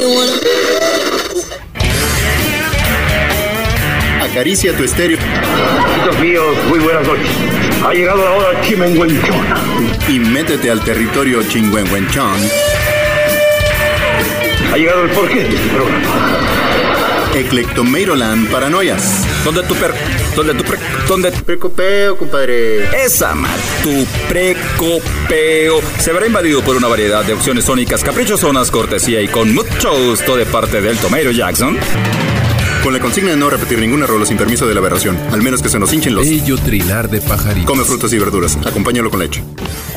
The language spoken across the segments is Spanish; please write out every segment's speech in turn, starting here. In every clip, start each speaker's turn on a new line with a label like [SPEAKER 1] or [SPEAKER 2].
[SPEAKER 1] Acaricia tu estéreo.
[SPEAKER 2] Amigos míos, muy buenas noches. Ha llegado la hora Chimenguenchona.
[SPEAKER 1] Y métete al territorio Chingüengüenchón.
[SPEAKER 2] Ha llegado el porqué de este programa.
[SPEAKER 1] Eclectomeiroland Paranoias.
[SPEAKER 3] ¿Dónde
[SPEAKER 1] Precopeo, compadre?
[SPEAKER 3] Esa mal, tu precopeo se verá invadido por una variedad de opciones sónicas caprichosonas, cortesía y con mucho gusto de parte del Tomeiro Jackson.
[SPEAKER 1] Con la consigna de no repetir ninguna rola sin permiso de la aberración, al menos que se nos hinchen los...
[SPEAKER 4] Bello trinar de pajaritos.
[SPEAKER 1] Come frutas y verduras, acompáñalo con leche.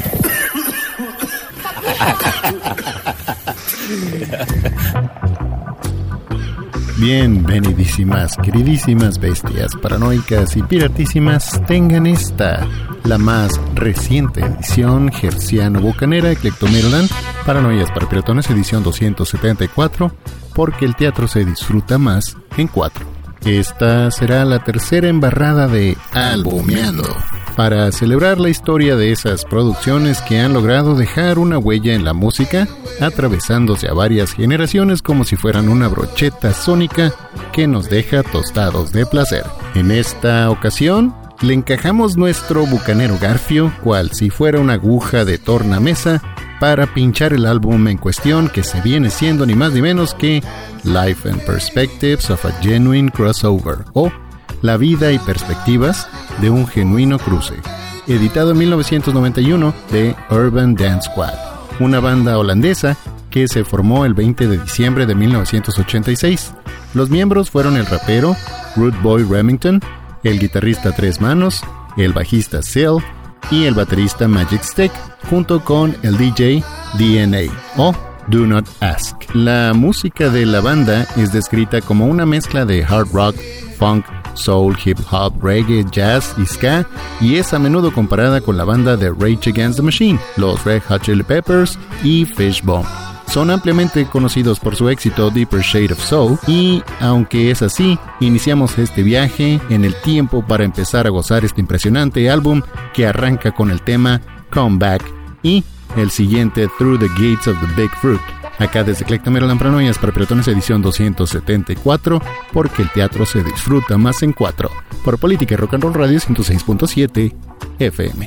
[SPEAKER 5] Bienvenidísimas, queridísimas bestias paranoicas y piratísimas, tengan esta, la más reciente edición herciano-bucanera Eclectomeiroland Paranoias para Piratones, edición 274, porque el teatro se disfruta más en 4. Esta será la tercera embarrada de Albumeando, para celebrar la historia de esas producciones que han logrado dejar una huella en la música, atravesándose a varias generaciones como si fueran una brocheta sónica que nos deja tostados de placer. En esta ocasión, le encajamos nuestro bucanero garfio, cual si fuera una aguja de tornamesa, para pinchar el álbum en cuestión, que se viene siendo ni más ni menos que Life and Perspectives of a Genuine Crossover, o La vida y perspectivas de un genuino cruce, editado en 1991 de Urban Dance Squad, una banda holandesa que se formó el 20 de diciembre de 1986. Los miembros fueron el rapero Rude Boy Remington, el guitarrista Tres Manos, el bajista Seal y el baterista Magic Stick, junto con el DJ DNA o Do Not Ask. La música de la banda es descrita como una mezcla de hard rock, funk, soul, hip hop, reggae, jazz y ska, y es a menudo comparada con la banda de Rage Against the Machine, los Red Hot Chili Peppers y Fishbone. Son ampliamente conocidos por su éxito Deeper Shade of Soul, y aunque es así, iniciamos este viaje en el tiempo para empezar a gozar este impresionante álbum que arranca con el tema Come Back y el siguiente Through the Gates of the Big Fruit. Acá desde Eclectomeiroland Paranoias para Piratones, edición 274, porque el teatro se disfruta más en 4, por Política y Rock and Roll Radio 106.7 FM.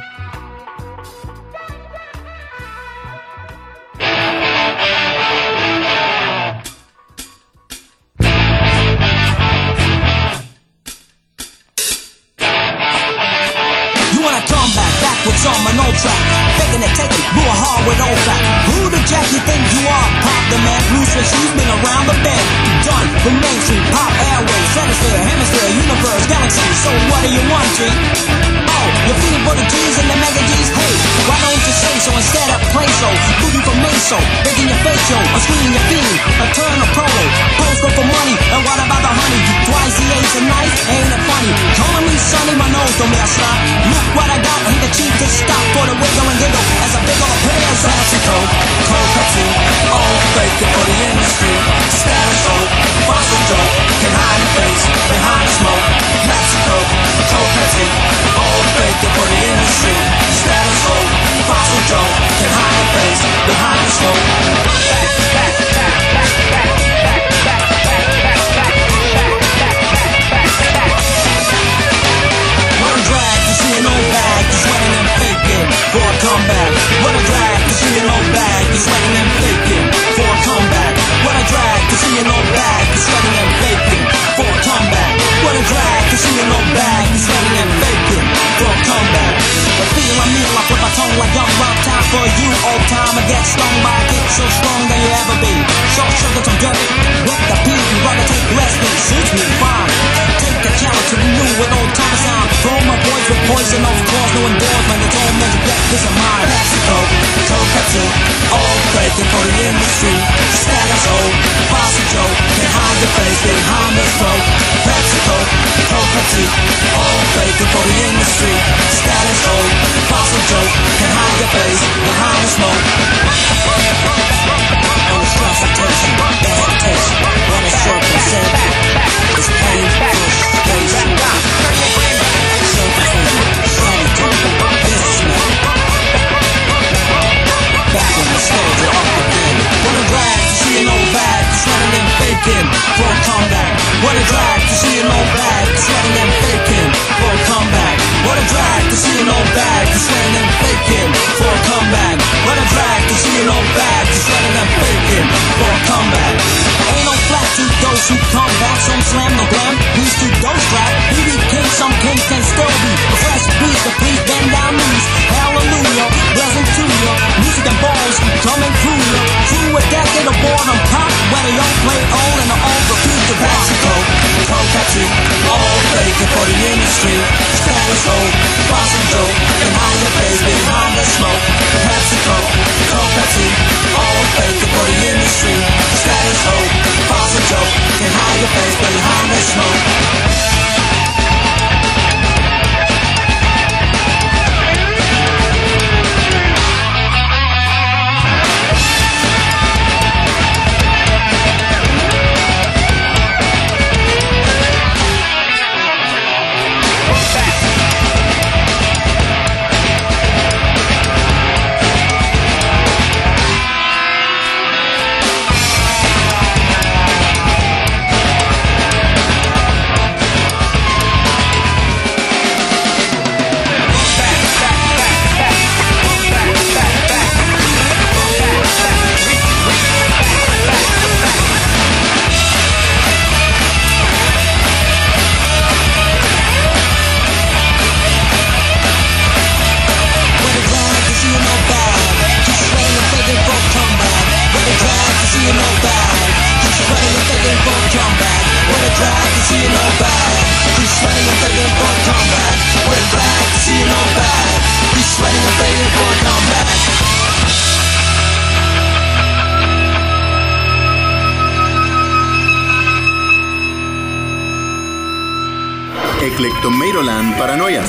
[SPEAKER 6] On my no track, faking it, take it, blew a hard with old fat. Who the jack you think you are? Pop the man, Bruce and she's been around the bend. Done the mainstream, pop airways, stratosphere, hemisphere, universe, galaxy. So what do you want, G? Oh, you're feeling for the G's and the mega G's. Hey, why don't you say so instead of play so? Booty for meso, making your face show, a screen your feeling, a turn of prolo, post for money, and what about the honey? Twice the ace a night, ain't it funny? Calling me Sonny, my nose don't me a stop. Look what I got, ain't the cheap to stop for the wiggle and giggle as I big on the players. Sassy cold, cold Pepsi, all fake it for the industry. Status old, fossil dope, can hide the face behind the smoke. Pepsi cold, cold Pepsi, all fake it for the industry. Status old, fossil dope, can hide the face behind the smoke. What a drag to see an old bag, just sweating and faking for a comeback. What a drag to see an old bag, just sweating and faking for a comeback. What a drag to see an old bag, just sweating and faking for a comeback. What a drag to see an old bag, just sweating and faking for a comeback. The feel I mean, I put my tongue like young rock time for you. Old time I get stung by a kick so strong than you ever be. Short sugar some dirty, with the beat, you rather take less than suits me fine. Take a challenge to renew with old time sound. Throw my boys with poison, of course, no endorsement. It's all meant to get this of mine. Pepsi Coke, Coke Pepsi, all faking for the industry. Status old, Bossy Joe, can hide your face behind the smoke. Pepsi Coke, Coke Pepsi, all faking for the industry. Status old, Bossy Joe, can hide your face behind the smoke. On the stress of tension, the hesitation, what a circle said, it's pain, frustration. Back in the schedule up again. What a drag to see an old bag, Status hope, Boston dope, can hide your face behind the smoke. PepsiCo, Coke, Pepsi, all fake for the industry. Status hope, Boston dope, can hide your face behind the smoke.
[SPEAKER 1] Eclectomeiroland Paranoias.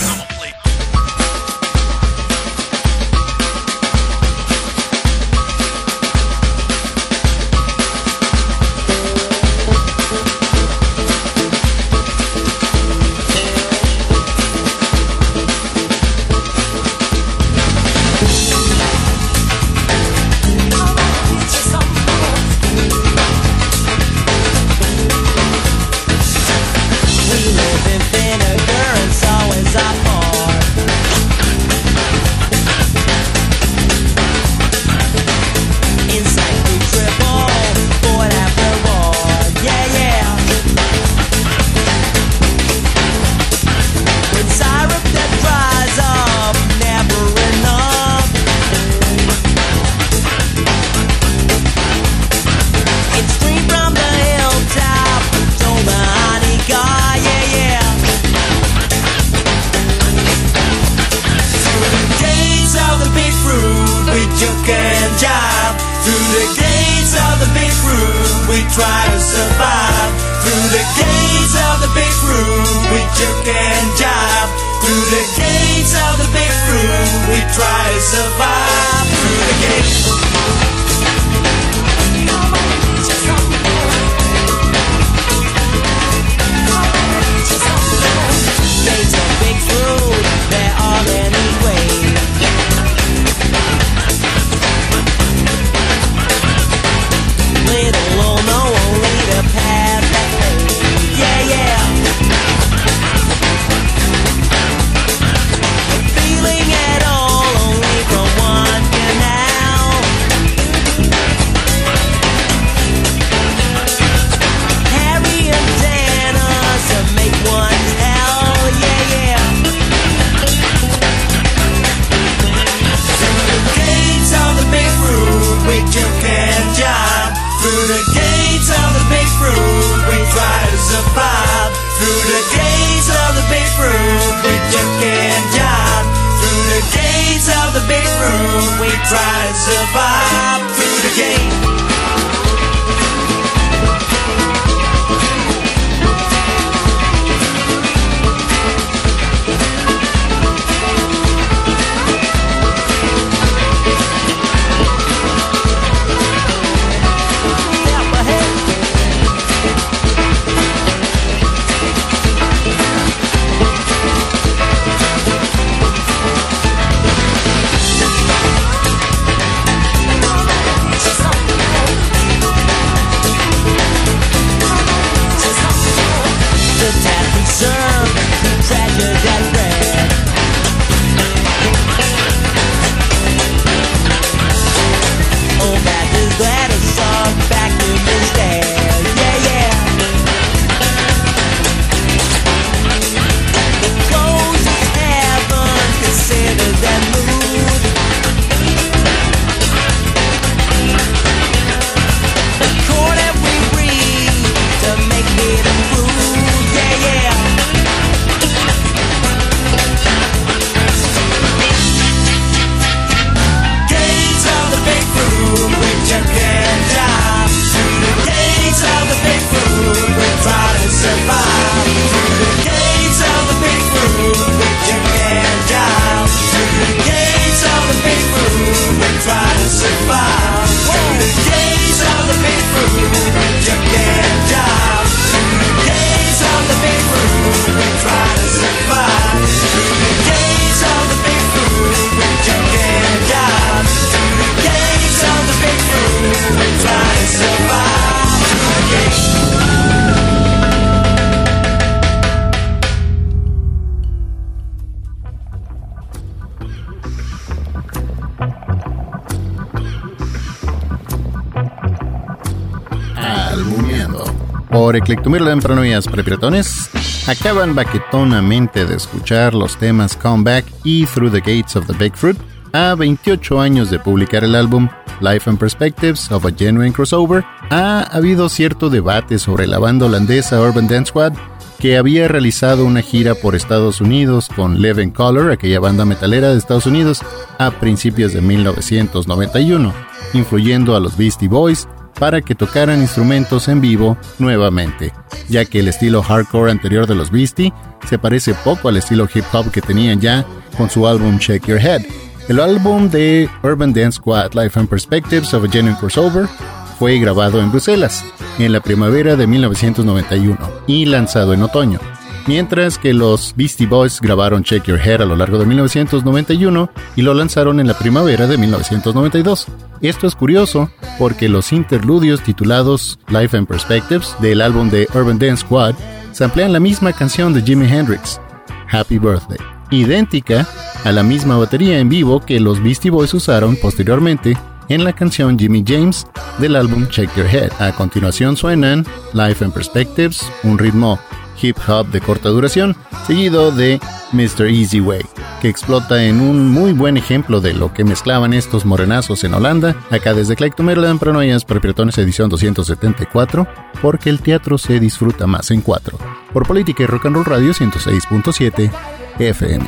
[SPEAKER 5] por Eclectomeroland Paranoias para Piratones. Acaban baquetonamente de escuchar los temas Comeback y Through the Gates of the Big Fruit. A 28 años de publicar el álbum Life and Perspectives of a Genuine Crossover, ha habido cierto debate sobre la banda holandesa Urban Dance Squad, que había realizado una gira por Estados Unidos con Living Colour, aquella banda metalera de Estados Unidos, a principios de 1991, influyendo a los Beastie Boys para que tocaran instrumentos en vivo nuevamente, ya que el estilo hardcore anterior de los Beastie se parece poco al estilo hip hop que tenían ya con su álbum Shake Your Head. El álbum de Urban Dance Squad, Life and Perspectives of a Genuine Crossover, fue grabado en Bruselas en la primavera de 1991 y lanzado en otoño, mientras que los Beastie Boys grabaron Shake Your Head a lo largo de 1991 y lo lanzaron en la primavera de 1992. Esto es curioso porque los interludios titulados Life and Perspectives del álbum de Urban Dance Squad samplean la misma canción de Jimi Hendrix, Happy Birthday, idéntica a la misma batería en vivo que los Beastie Boys usaron posteriormente en la canción Jimmy James del álbum Shake Your Head. A continuación suenan Life and Perspectives, un ritmo hip hop de corta duración, seguido de Mr. Easy Way, que explota en un muy buen ejemplo de lo que mezclaban estos morenazos en Holanda, acá desde Eclectomeroland Paranoias para Piratones edición 274, porque el teatro se disfruta más en 4, por Política y Rock and Roll Radio 106.7 FM.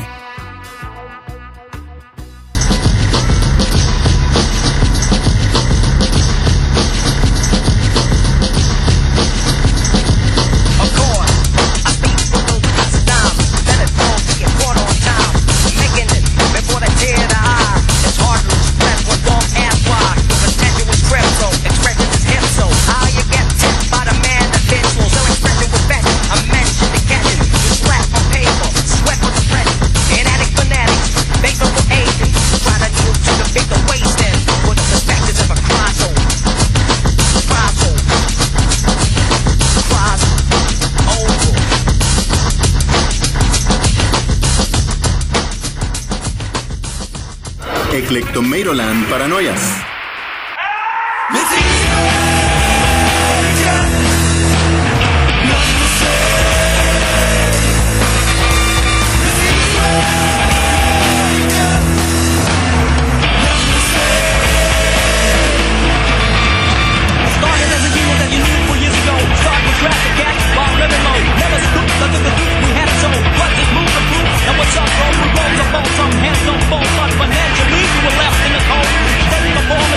[SPEAKER 1] Eclectomeroland Paranoias.
[SPEAKER 6] Some hands don't fall, but financially you were left in the cold. Steady the ball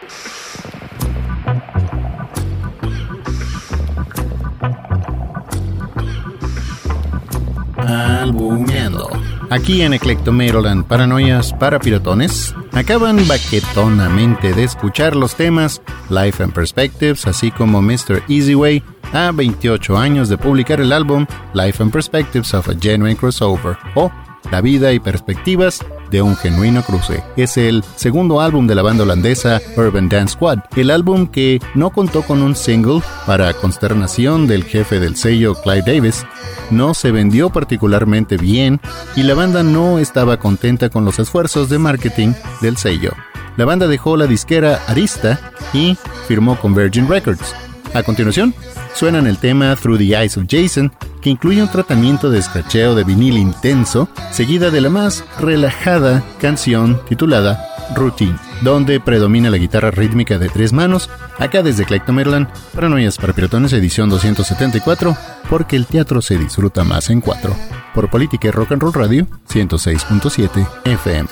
[SPEAKER 5] Albumeando. Aquí en Eclectomeroland, Paranoias para Piratones, acaban baquetonamente de escuchar los temas Life and Perspectives, así como Mr. Easy Way, a 28 años de publicar el álbum Life and Perspectives of a Genuine Crossover, o La vida y perspectivas de un genuino cruce. Es el segundo álbum de la banda holandesa Urban Dance Squad, el álbum que no contó con un single para consternación del jefe del sello Clive Davis, no se vendió particularmente bien y la banda no estaba contenta con los esfuerzos de marketing del sello. La banda dejó la disquera Arista y firmó con Virgin Records. A continuación, suenan el tema Through the Eyes of Jason, que incluye un tratamiento de escracheo de vinil intenso, seguida de la más relajada canción titulada Routine, donde predomina la guitarra rítmica de 3 manos, acá desde Eclectomeroland, Paranoias para Piratones, edición 274, porque el teatro se disfruta más en 4, por Política y Rock and Roll Radio, 106.7 FM.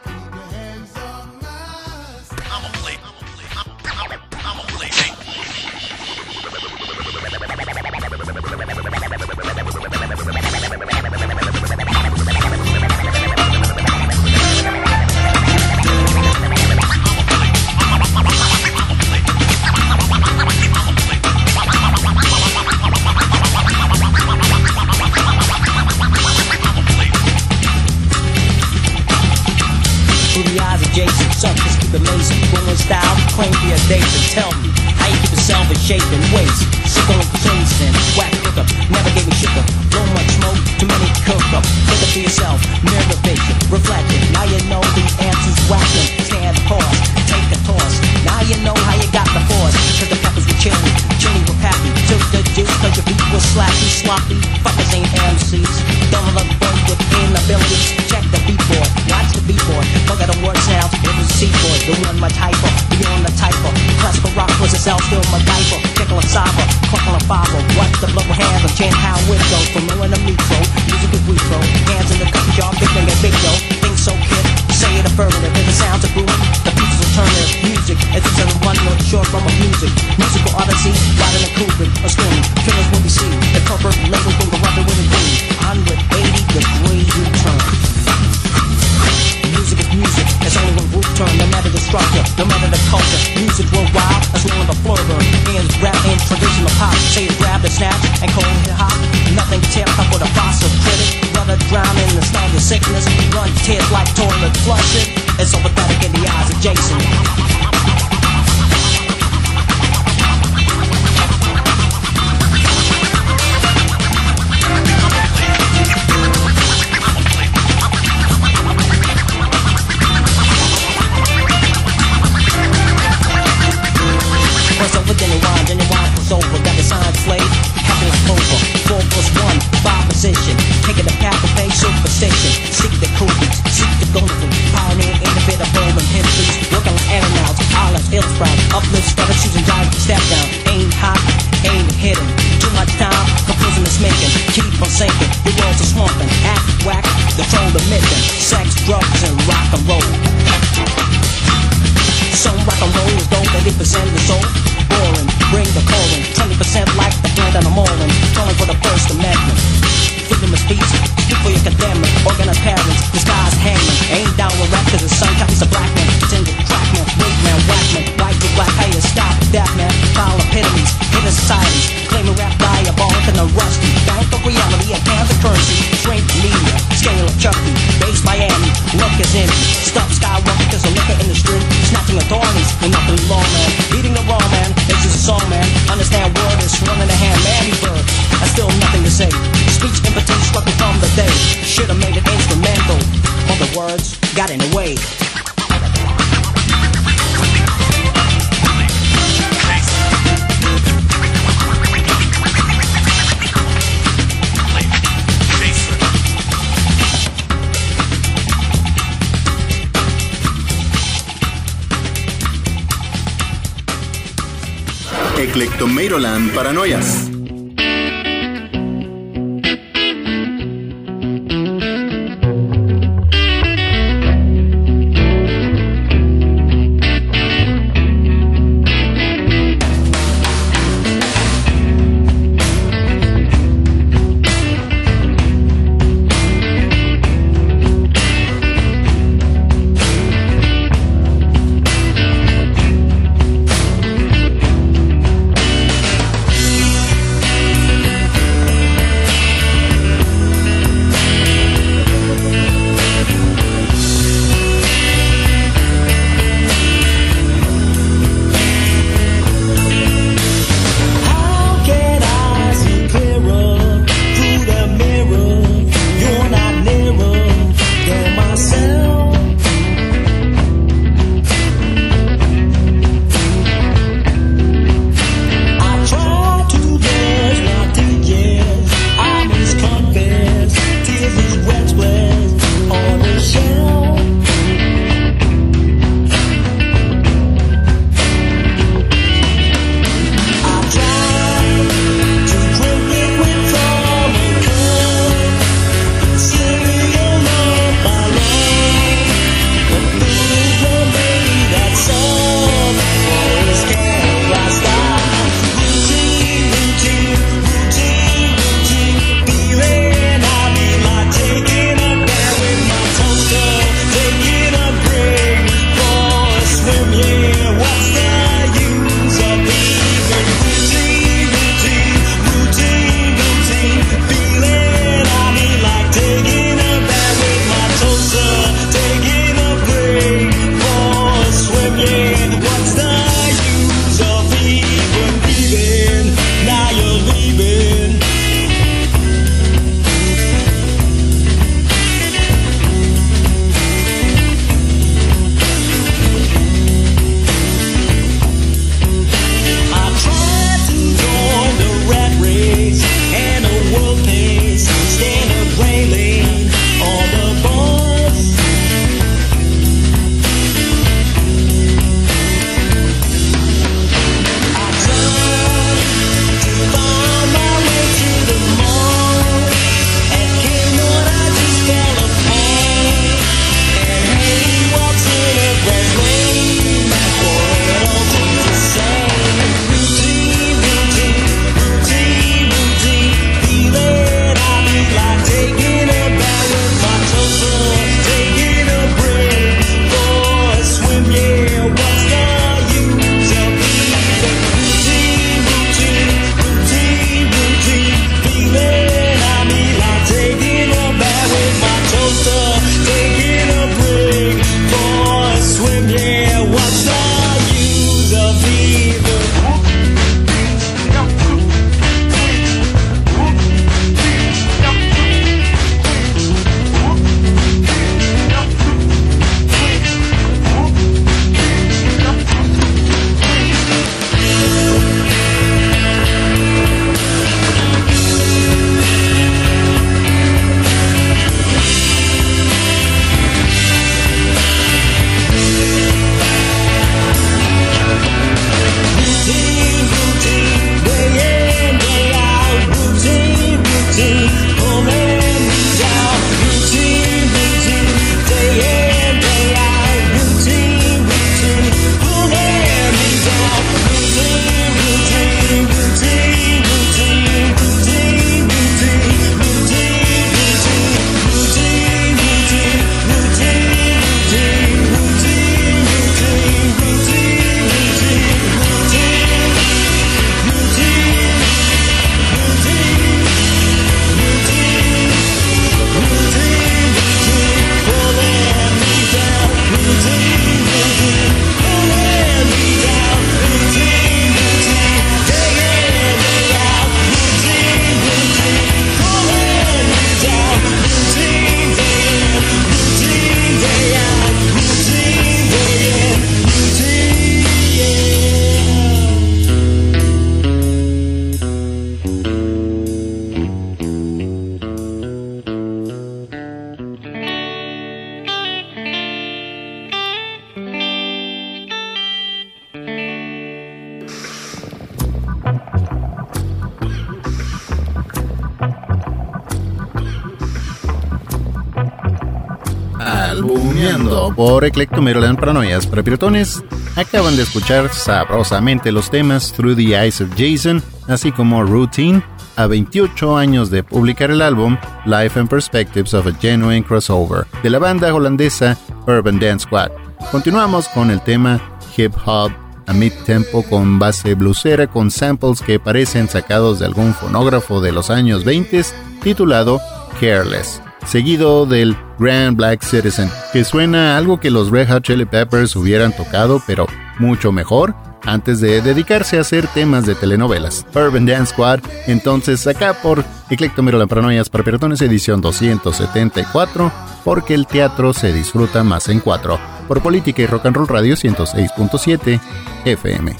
[SPEAKER 6] Tell me how you keep yourself in shape and waist. Sick on chasing, whack hookup, never gave me sugar. Blow much smoke, too many cook up. Think it for yourself, mirror vision, reflecting. Now you know the answer's whacking. Stand pause, take a toss. Now you know how you got the force. Cause the peppers were chili, chili were pappy. Took the juice cause your beat was slappy, sloppy. Fuckers ain't MCs. Double up boy with inabilities. Check the beatboard, watch the beatboard. Forget the word sounds, it was C-board. The one much hyper, beyond the typo. Classical rock was itself, still my diaper. Pickle and saba, cluckle and favo. Watch the blow hands and change how it goes. From knowing the metro, music is retro. Hands in the cookie jar, big thing and big dough. Think so, kid? Say it affirmative. If it sounds a groove, the future's alternative. Music, as it's in one note short from a music. Musical odyssey, riding a Kubrick, a screen. Killers will be seen. The corporate label from the rubber with a green. 180-degree U-turn. Music is music, it's only one group turn. No matter the structure, no matter the culture. Music worldwide, that's one of the floor burn. Hands rap in traditional pop. Say it's grab and snatch and cold hit hop. Nothing tip up with a fossil critic. Brother drown in the nostalgia sickness. Run tears like toilet flushing. It's so pathetic in the eyes of Jason. Over, got the sign slave, happy like over. 4 plus 1, 5 position. Taking the path of faith, superstition. Seek the cool beats, seek the golden. Pioneer, innovator, bold and histories. Working like aeronauts, olives, ill sprout. Uplift, stutter, choosing drive, step down. Aim high, aim hidden. Too much time, confusing is making. Keep on sinking, the world's a swamping. Act whack, control the mission. Sex, drugs, and rock and roll. Some rock and roll is dope, 80% is soul. Boring, bring the colon. 20% like the brand and I'm all in. Calling for the First Amendment. Freedom of speech, speak for your condemnment. Organized parents, disguised hangman. Ain't down with rap cause the sun copies a black man. Pretend to track man, wait man, whack man. White with black haters, stop that man. Foul epitomes, hidden societies. Claiming rap diabolic and a rusty. Down for reality and pound the currency. Shrink media, scale of Chucky. Base Miami, look is in. Stuff skyrocket cause the liquor industry. Snatching authorities, and nothing law man. Beating the raw man, it's just a song man. Understand word is running the hand, Manny Bird. I still nothing to say. Speech impotent struck me from the day. Should've made it instrumental. All the words got in the way.
[SPEAKER 1] Eclectomeroland Paranoias.
[SPEAKER 5] Iniciando por Eclectomeroland Paranoias para Piratones, acaban de escuchar sabrosamente los temas Through the Eyes of Jason, así como Routine, a 28 años de publicar el álbum Life and Perspectives of a Genuine Crossover, de la banda holandesa Urban Dance Squad. Continuamos con el tema Hip Hop a mid-tempo con base bluesera con samples que parecen sacados de algún fonógrafo de los años 20, titulado Careless, seguido del Grand Black Citizen, que suena a algo que los Red Hot Chili Peppers hubieran tocado, pero mucho mejor, antes de dedicarse a hacer temas de telenovelas. Urban Dance Squad, entonces acá por Eclectomeroland Paranoias para Piratones, edición 274, porque el teatro se disfruta más en 4, por Política y Rock and Roll Radio 106.7 FM.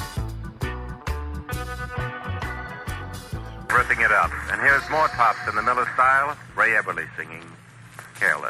[SPEAKER 4] Ripping it up. And here's more tops in the Miller style. Ray Eberle singing Careless.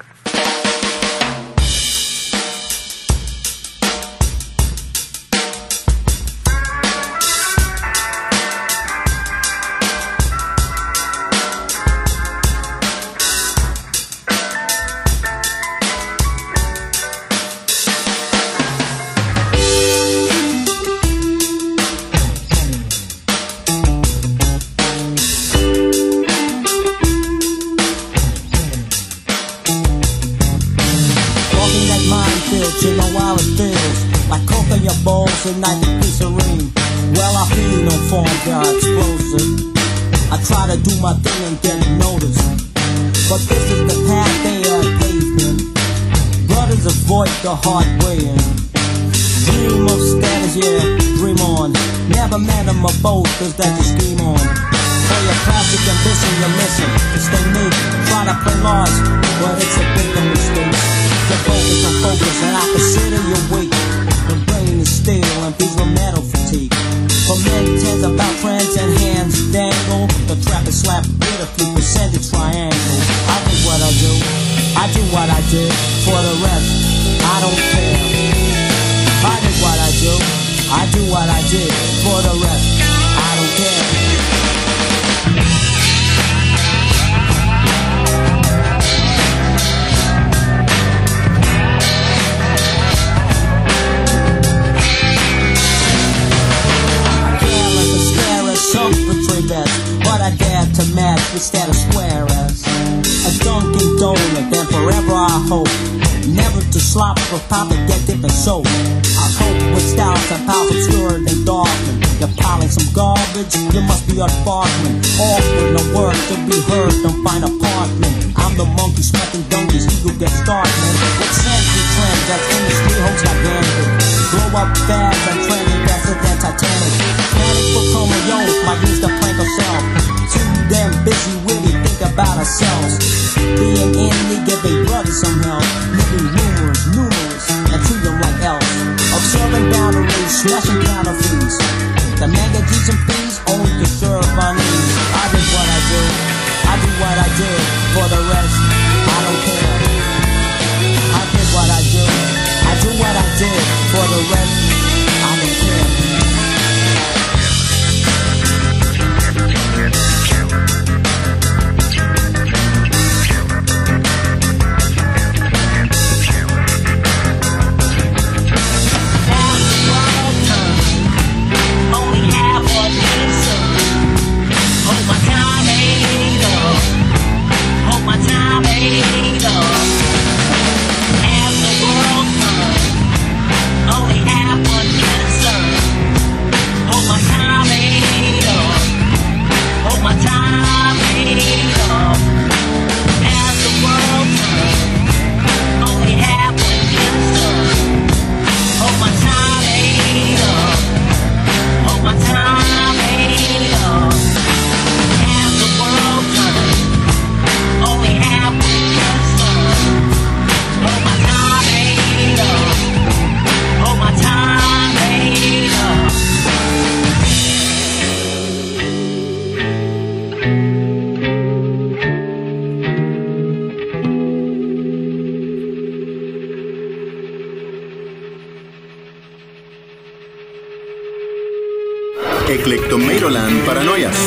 [SPEAKER 6] Ignite the glycerine. Well, I feel no form, they're explosive. I try to do my thing and get noticed, but this is the path they are paving. Brothers avoid the hard way in. Dream of status, yeah, dream on. Never metamorphose, that you scheme on. For your classic ambition, you're missing. Stay new, try to play large, but it's a big mistake. The focus on focus, and I consider you weak. The brain is stale and feels with metal fatigue. For men tens about trends and hands dangle. The trap is slapped with a few percentage triangle. I do what I do, I do what I did. For the rest, I don't care. I did what I do, I do what I did. For the rest, I don't care. Some betray best, but I dare to match with status square as a Dunkin' Donut, and forever I hope never to slop or pop and get dip and soap. I hope with styles and pals obscured and darkened. You're piling some garbage, you must be a barkman. Awkward, no word to be heard, don't find apartment. I'm the monkey smacking donkeys, you get started. With century trends that industry hoax like gambling. Blow up fast and trending faster than Titanic. Panic for Comeo, might use the plank of self. Too damn busy, really think about ourselves. Being in need, giving brothers some help. Living numerous, and treat them like elves. Observing boundaries, smashing counterfeits. The magazines and fees only to serve our needs. I did what I do, I do what I did. For the rest, I don't care. I did what I do, I do what I did. For the rest, I don't care.
[SPEAKER 1] Eclectomeroland Paranoias.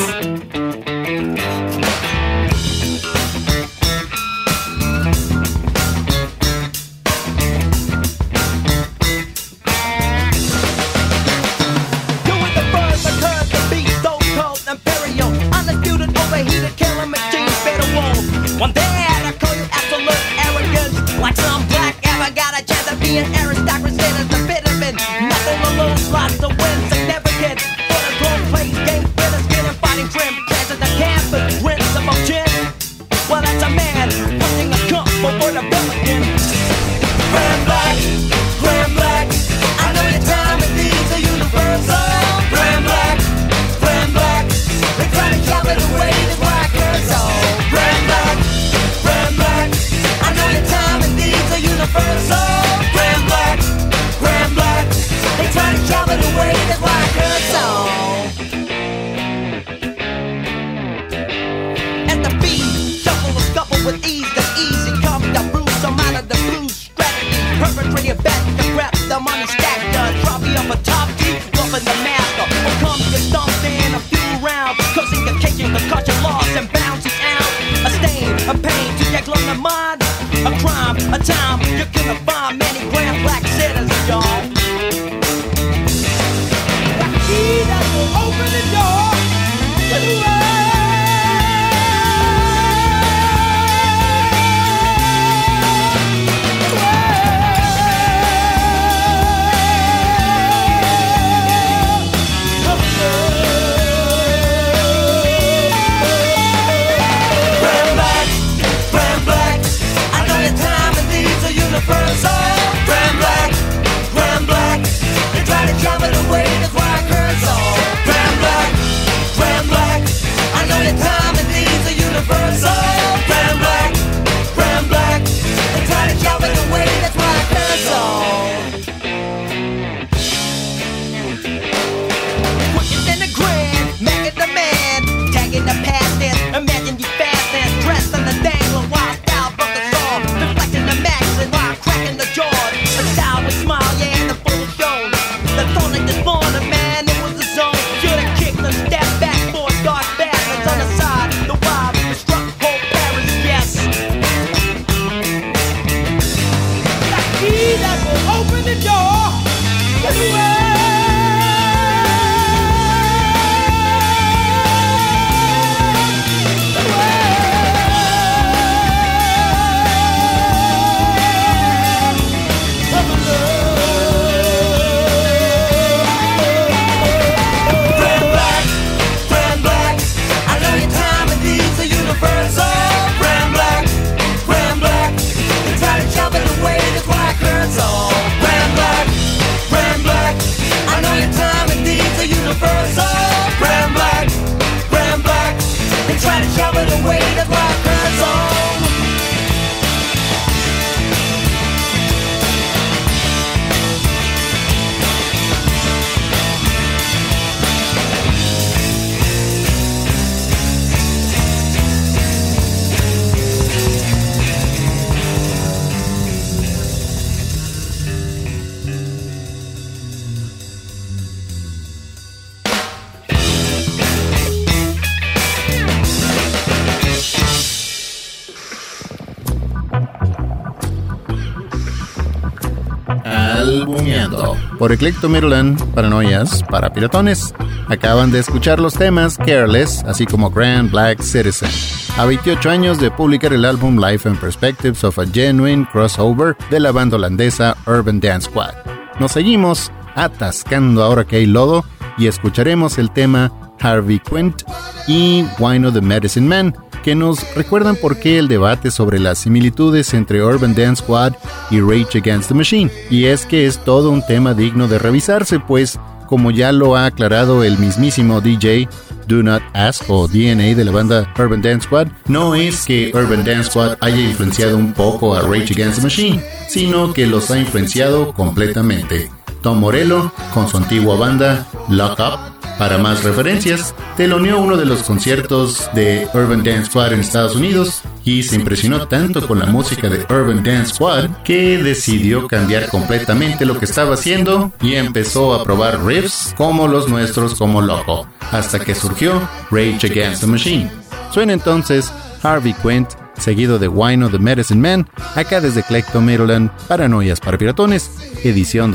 [SPEAKER 5] Bromeando por Eclectomeroland, Paranoias para Piratones. Acaban de escuchar los temas Careless, así como Grand Black Citizen. A 28 años de publicar el álbum Life and Perspectives of a Genuine Crossover de la banda holandesa Urban Dance Squad. Nos seguimos atascando ahora que hay lodo y escucharemos el tema Harvey Quint y Wine of the Medicine Man, que nos recuerdan por qué el debate sobre las similitudes entre Urban Dance Squad y Rage Against the Machine. Y es que es todo un tema digno de revisarse, pues, como ya lo ha aclarado el mismísimo DJ Do Not Ask o DNA de la banda Urban Dance Squad, no es que Urban Dance Squad haya influenciado un poco a Rage Against the Machine, sino que los ha influenciado completamente. Tom Morello, con su antigua banda Lock Up. Para más referencias, teloneó uno de los conciertos de Urban Dance Squad en Estados Unidos y se impresionó tanto con la música de Urban Dance Squad que decidió cambiar completamente lo que estaba haciendo y empezó a probar riffs como los nuestros como loco, hasta que surgió Rage Against the Machine. Suena entonces Harvey Quint, seguido de Wine of the Medicine Man, acá desde Eclectomeroland, Paranoias para Piratones, edición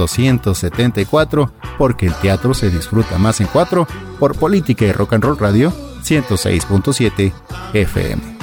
[SPEAKER 5] 274, porque el teatro se disfruta más en 4, por Política y Rock and Roll Radio, 106.7 FM.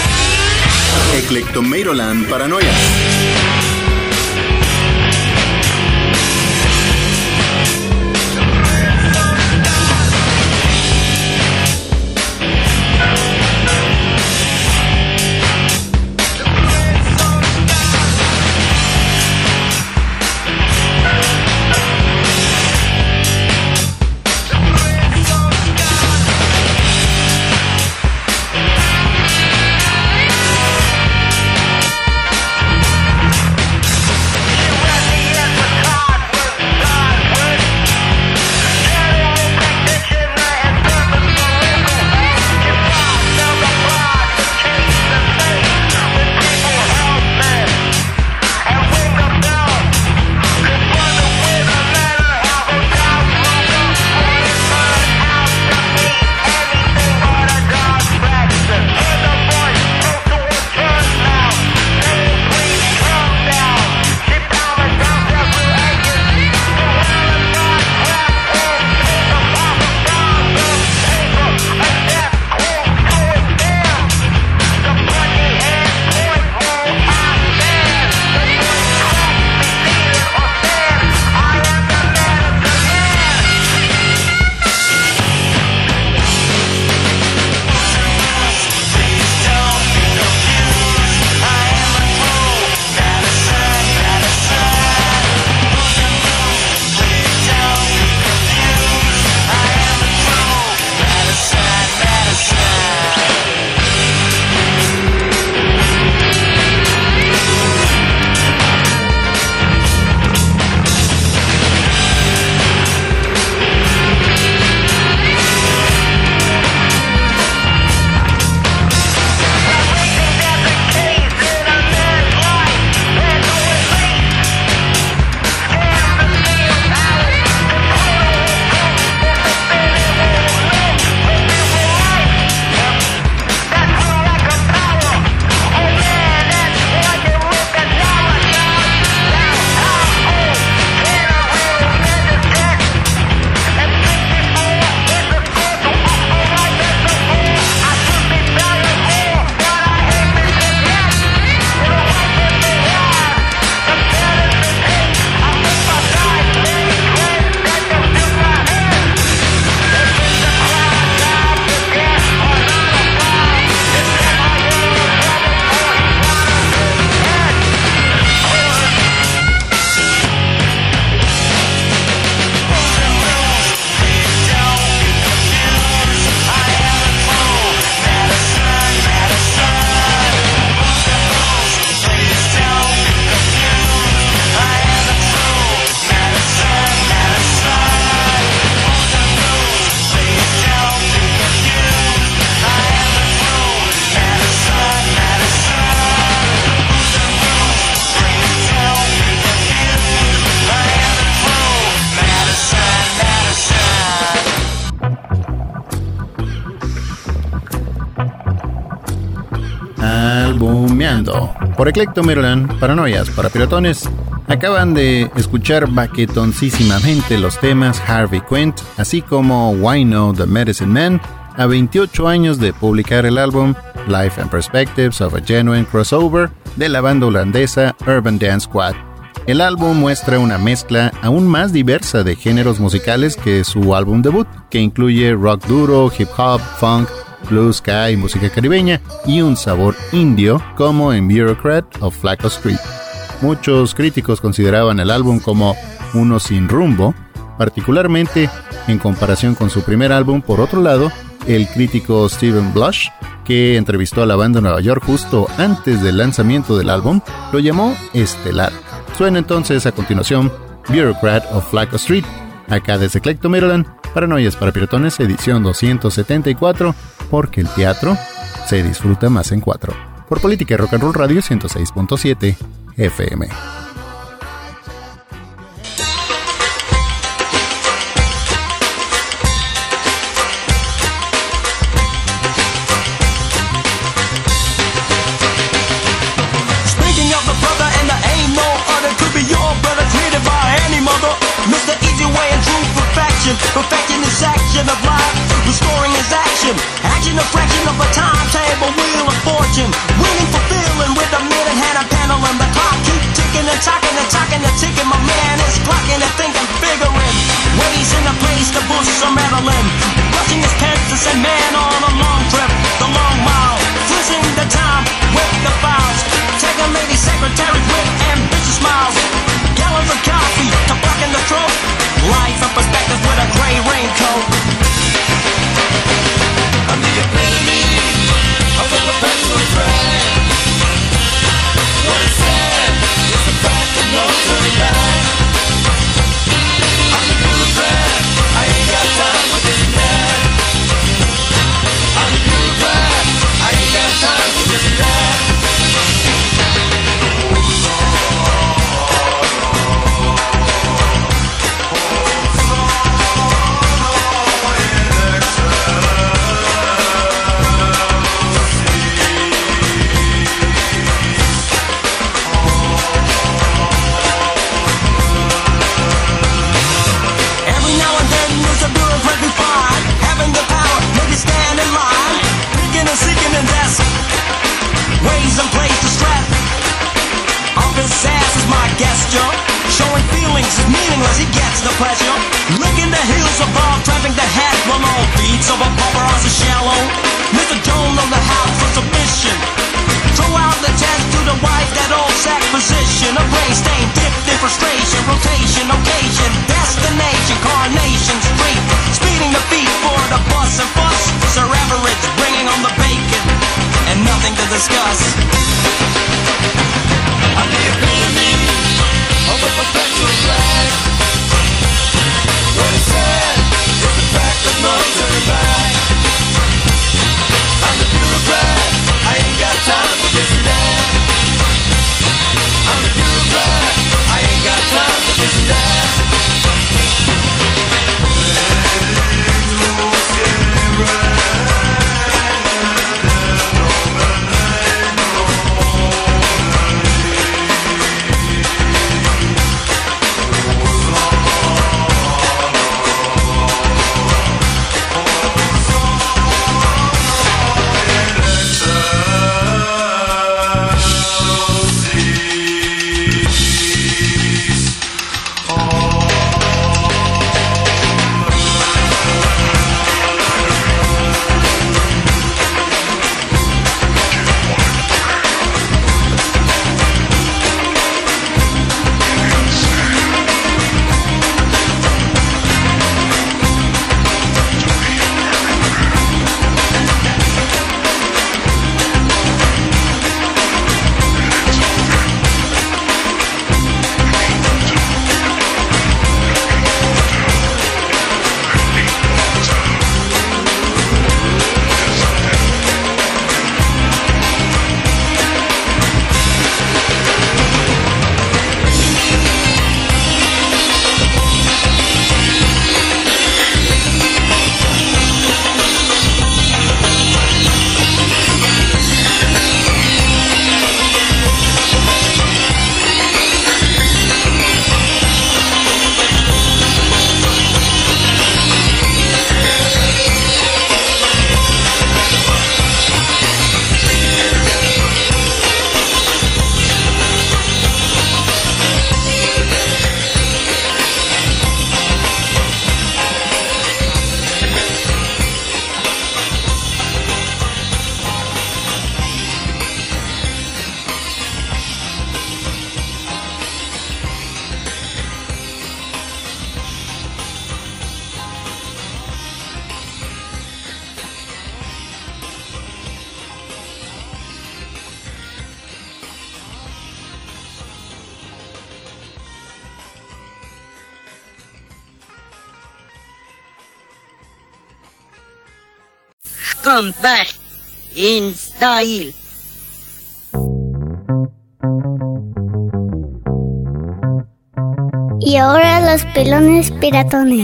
[SPEAKER 1] Eclectomeroland Paranoia.
[SPEAKER 5] Chismeando por Eclecto Maryland, Paranoias para Piratones. Acaban de escuchar baquetoncísimamente los temas Harvey Quint, así como Wino the Medicine Man, a 28 años de publicar el álbum Life and Perspectives of a Genuine Crossover de la banda holandesa Urban Dance Squad. El álbum muestra una mezcla aún más diversa de géneros musicales que su álbum debut, que incluye rock duro, hip hop, funk, blues, ska y música caribeña, y un sabor indio como en Bureaucrat of Flacco Street. Muchos críticos consideraban el álbum como uno sin rumbo, particularmente en comparación con su primer álbum. Por otro lado, el crítico Stephen Blush, que entrevistó a la banda en Nueva York justo antes del lanzamiento del álbum, lo llamó estelar. Suena entonces a continuación Bureaucrat of Flacco Street, acá desde Eclecto Maryland, Paranoias para Piratones, edición 274, porque el teatro se disfruta más en 4. Por Política y Rock and Roll Radio 106.7 FM.
[SPEAKER 6] Perfecting this action of life, restoring his action, action a fraction of a timetable, wheel of fortune, winning, fulfilling with a minute hand and panel, and the clock keep ticking and talking and ticking. My man is clocking and thinking, figuring ways in a place to boost some meddling, brushing his pens to send man on a long trip, the long mile, freezing the time with the files, taking lady secretaries with ambitious smiles, gallons of coffee to blacken the throat. Life and perspective with a gray raincoat. I'm the epitome of the perpetual threat. What is said is the fact of no turning back. I'm the bureaucrat, I ain't got time for this and that. I'm the bureaucrat, I ain't got time for this and that. Ways and plays to strap off his ass is my gesture. Showing feelings is meaningless, he gets the pleasure. Licking the heels of all, trapping the head below. Beats of a pauper on the shallow. Mr. Jones on the house for submission. Throw out the test to the wife, that old sack position. A brain stain, dipped in frustration. Rotation, occasion, destination, coronation street. Speeding the feet for the bus and fuss. Sir Everett's bringing on the bacon and nothing to discuss. I'm the epitome of a perpetual flag. What is said is the fact of no turning back. I'm the bureaucrat, I ain't got time for this and that. I'm the bureaucrat, I ain't got time for this and that.
[SPEAKER 7] Welcome back in style.
[SPEAKER 8] Y ahora los pelones piratones.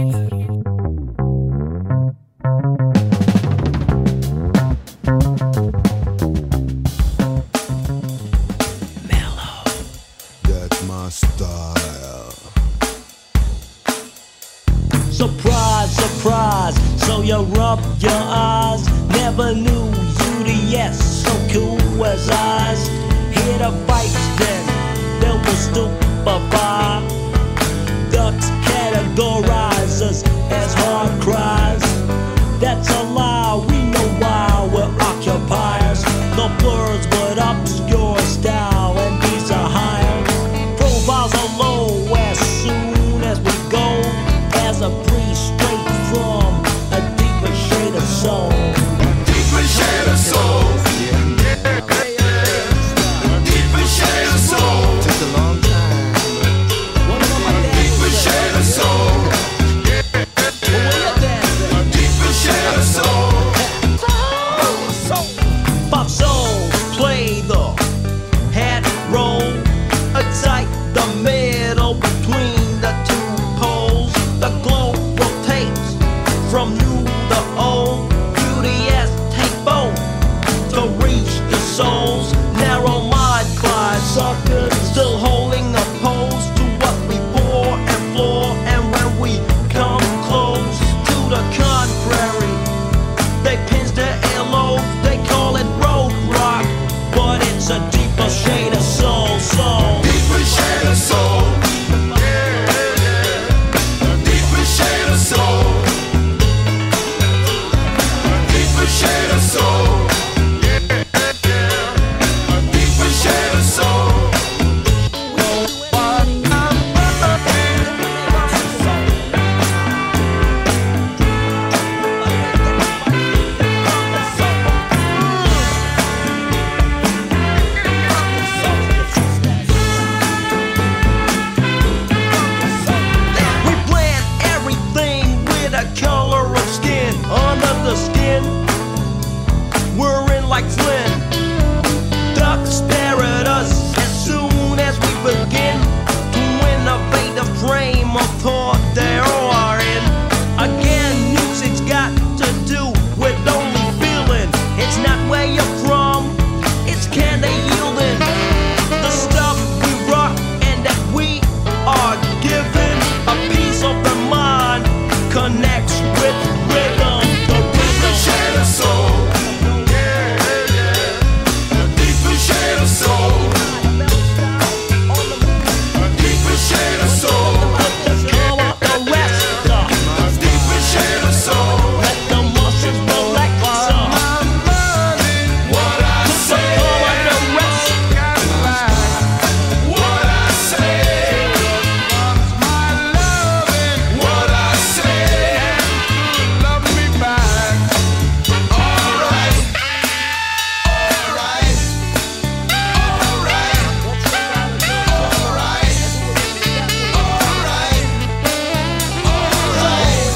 [SPEAKER 9] Surprise, surprise, so you rub your eyes. Never knew UDS, so cool as eyes. Hear the pipes then, they will stupefy. Ducks categorize us as hard cries. That's a lie, we know why we're occupiers. The blurs but obscure style, and these are higher. Profiles are low as soon as we go. As a priest straight from a deeper shade of soul.
[SPEAKER 10] Deeper shade of soul. Deeper shade of soul. Took a long time. Deeper shade of soul. Deeper shade of soul.
[SPEAKER 9] Pop soul, play the head roll. Excite the middle between the two poles. The globe rotates from new to old. UDS take both to reach the souls. Narrow mind climb suckers, still holding a pose to what we bore and floor. And when we come close to the contrary, they pinch their earlobe. They call it road rock, but it's a deeper shade of soul. Soul.
[SPEAKER 10] Deeper shade of soul. Deeper shade of soul. Deeper shade of soul. Deeper shade of soul.
[SPEAKER 9] We blend everything with a color of skin. Under the skin, we're in like Flynn. Ducks stare at us as soon as we begin to innovate the frame of thought they are in. Again, music's got to do with only feeling. It's not where you're from, it's can they yielding. The stuff we rock and that we are given. A piece of the mind connects with rhythm. The
[SPEAKER 10] Deeper shade of soul. Deeper shade of soul. Deeper shade of soul.
[SPEAKER 9] come up the rest of
[SPEAKER 10] Deeper shade of soul.
[SPEAKER 9] let the muscles relax.
[SPEAKER 10] What I say.
[SPEAKER 9] Come up the rest.
[SPEAKER 10] What I say. What I say. Love me back. All right. All right. All right. All right. All right. All right.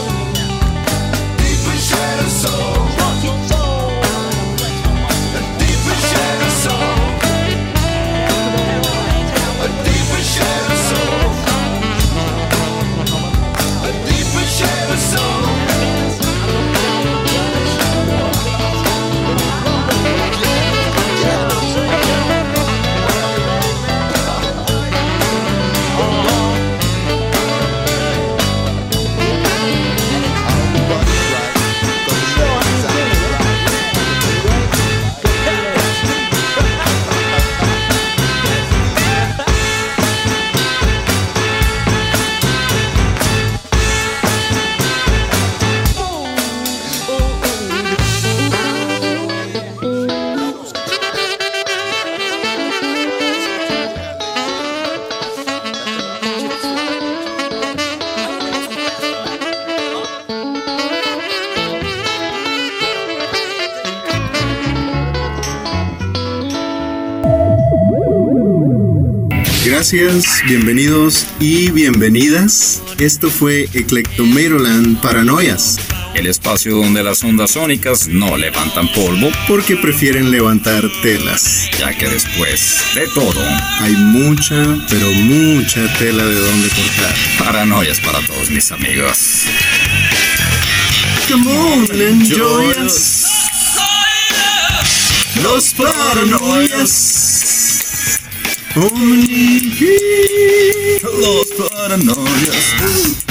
[SPEAKER 10] Deeper shade of soul. A deeper shade of soul. A deeper shade of soul. A deeper shade of soul.
[SPEAKER 1] Gracias, bienvenidos y bienvenidas. Esto fue Eclectomeroland Paranoias.
[SPEAKER 3] el espacio donde las ondas sónicas no levantan polvo,
[SPEAKER 1] porque prefieren levantar telas.
[SPEAKER 3] ya que después de todo,
[SPEAKER 1] Hay mucha, pero mucha tela de donde cortar.
[SPEAKER 3] paranoias para todos mis amigos.
[SPEAKER 1] Come on, enjoy us. Los paranoias.
[SPEAKER 3] Los paranoias.